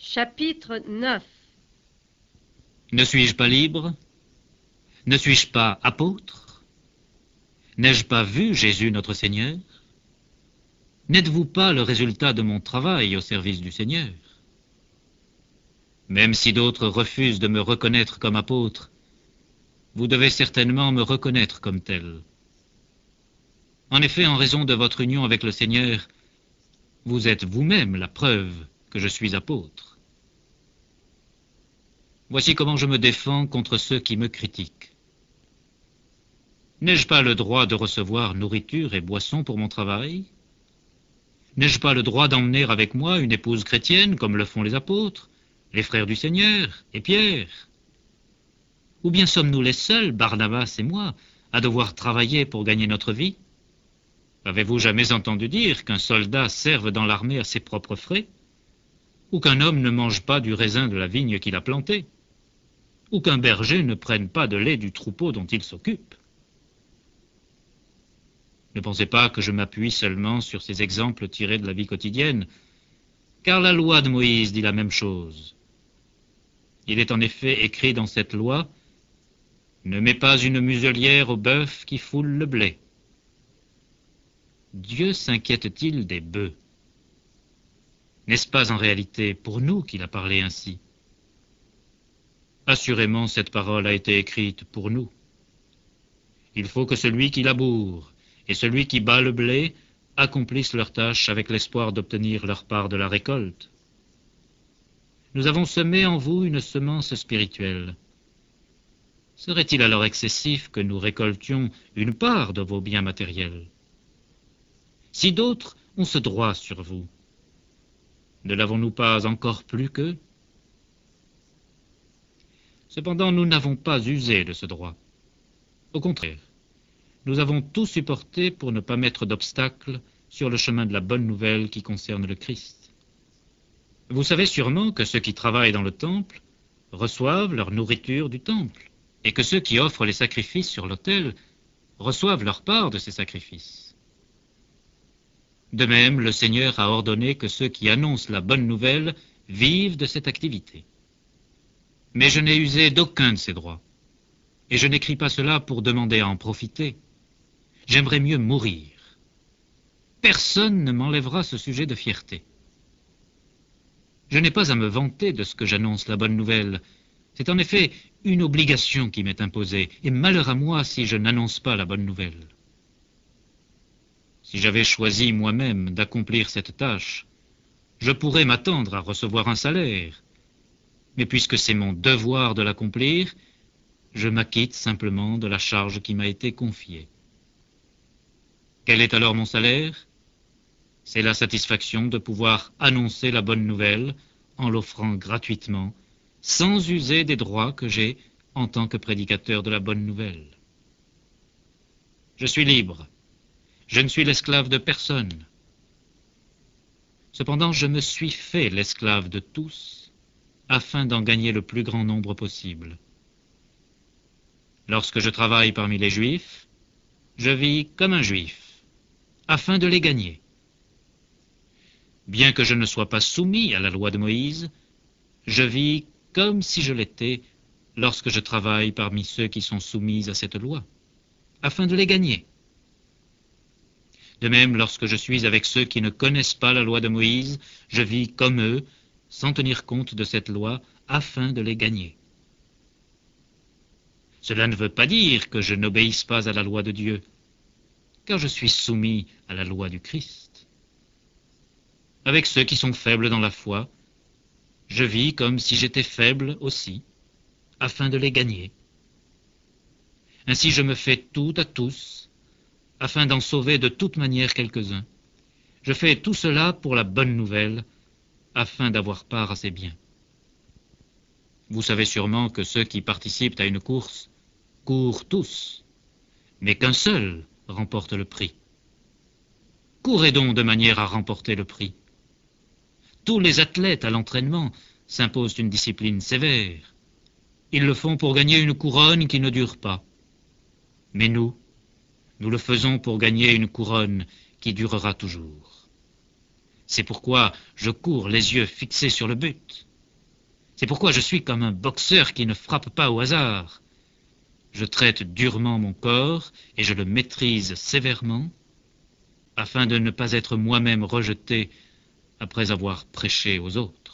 Chapitre 9. Ne suis-je pas libre? Ne suis-je pas apôtre? N'ai-je pas vu Jésus notre Seigneur? N'êtes-vous pas le résultat de mon travail au service du Seigneur? Même si d'autres refusent de me reconnaître comme apôtre, vous devez certainement me reconnaître comme tel. En effet, en raison de votre union avec le Seigneur, vous êtes vous-même la preuve que je suis apôtre. Voici comment je me défends contre ceux qui me critiquent. N'ai-je pas le droit de recevoir nourriture et boisson pour mon travail? N'ai-je pas le droit d'emmener avec moi une épouse chrétienne, comme le font les apôtres, les frères du Seigneur et Pierre? Ou bien sommes-nous les seuls, Barnabas et moi, à devoir travailler pour gagner notre vie? Avez-vous jamais entendu dire qu'un soldat serve dans l'armée à ses propres frais? Ou qu'un homme ne mange pas du raisin de la vigne qu'il a plantée? Ou qu'un berger ne prenne pas de lait du troupeau dont il s'occupe? Ne pensez pas que je m'appuie seulement sur ces exemples tirés de la vie quotidienne, car la loi de Moïse dit la même chose. Il est en effet écrit dans cette loi: « Ne mets pas une muselière au bœuf qui foule le blé. » Dieu s'inquiète-t-il des bœufs? N'est-ce pas en réalité pour nous qu'il a parlé ainsi? Assurément, cette parole a été écrite pour nous. Il faut que celui qui laboure et celui qui bat le blé accomplissent leur tâche avec l'espoir d'obtenir leur part de la récolte. Nous avons semé en vous une semence spirituelle. Serait-il alors excessif que nous récoltions une part de vos biens matériels? Si d'autres ont ce droit sur vous, ne l'avons-nous pas encore plus qu'eux? Cependant, nous n'avons pas usé de ce droit. Au contraire, nous avons tout supporté pour ne pas mettre d'obstacles sur le chemin de la bonne nouvelle qui concerne le Christ. Vous savez sûrement que ceux qui travaillent dans le temple reçoivent leur nourriture du temple, et que ceux qui offrent les sacrifices sur l'autel reçoivent leur part de ces sacrifices. De même, le Seigneur a ordonné que ceux qui annoncent la bonne nouvelle vivent de cette activité. Mais je n'ai usé d'aucun de ces droits, et je n'écris pas cela pour demander à en profiter. J'aimerais mieux mourir. Personne ne m'enlèvera ce sujet de fierté. Je n'ai pas à me vanter de ce que j'annonce la bonne nouvelle. C'est en effet une obligation qui m'est imposée, et malheur à moi si je n'annonce pas la bonne nouvelle. Si j'avais choisi moi-même d'accomplir cette tâche, je pourrais m'attendre à recevoir un salaire. Mais puisque c'est mon devoir de l'accomplir, je m'acquitte simplement de la charge qui m'a été confiée. Quel est alors mon salaire? C'est la satisfaction de pouvoir annoncer la bonne nouvelle en l'offrant gratuitement, sans user des droits que j'ai en tant que prédicateur de la bonne nouvelle. Je suis libre. Je ne suis l'esclave de personne. Cependant, je me suis fait l'esclave de tous, afin d'en gagner le plus grand nombre possible. Lorsque je travaille parmi les Juifs, je vis comme un Juif, afin de les gagner. Bien que je ne sois pas soumis à la loi de Moïse, je vis comme si je l'étais lorsque je travaille parmi ceux qui sont soumis à cette loi, afin de les gagner. De même, lorsque je suis avec ceux qui ne connaissent pas la loi de Moïse, je vis comme eux, sans tenir compte de cette loi, afin de les gagner. Cela ne veut pas dire que je n'obéisse pas à la loi de Dieu, car je suis soumis à la loi du Christ. Avec ceux qui sont faibles dans la foi, je vis comme si j'étais faible aussi, afin de les gagner. Ainsi je me fais tout à tous, afin d'en sauver de toute manière quelques-uns. Je fais tout cela pour la bonne nouvelle, afin d'avoir part à ses biens. Vous savez sûrement que ceux qui participent à une course courent tous, mais qu'un seul remporte le prix. Courez donc de manière à remporter le prix. Tous les athlètes à l'entraînement s'imposent une discipline sévère. Ils le font pour gagner une couronne qui ne dure pas. Mais nous le faisons pour gagner une couronne qui durera toujours. C'est pourquoi je cours les yeux fixés sur le but. C'est pourquoi je suis comme un boxeur qui ne frappe pas au hasard. Je traite durement mon corps et je le maîtrise sévèrement, afin de ne pas être moi-même rejeté après avoir prêché aux autres.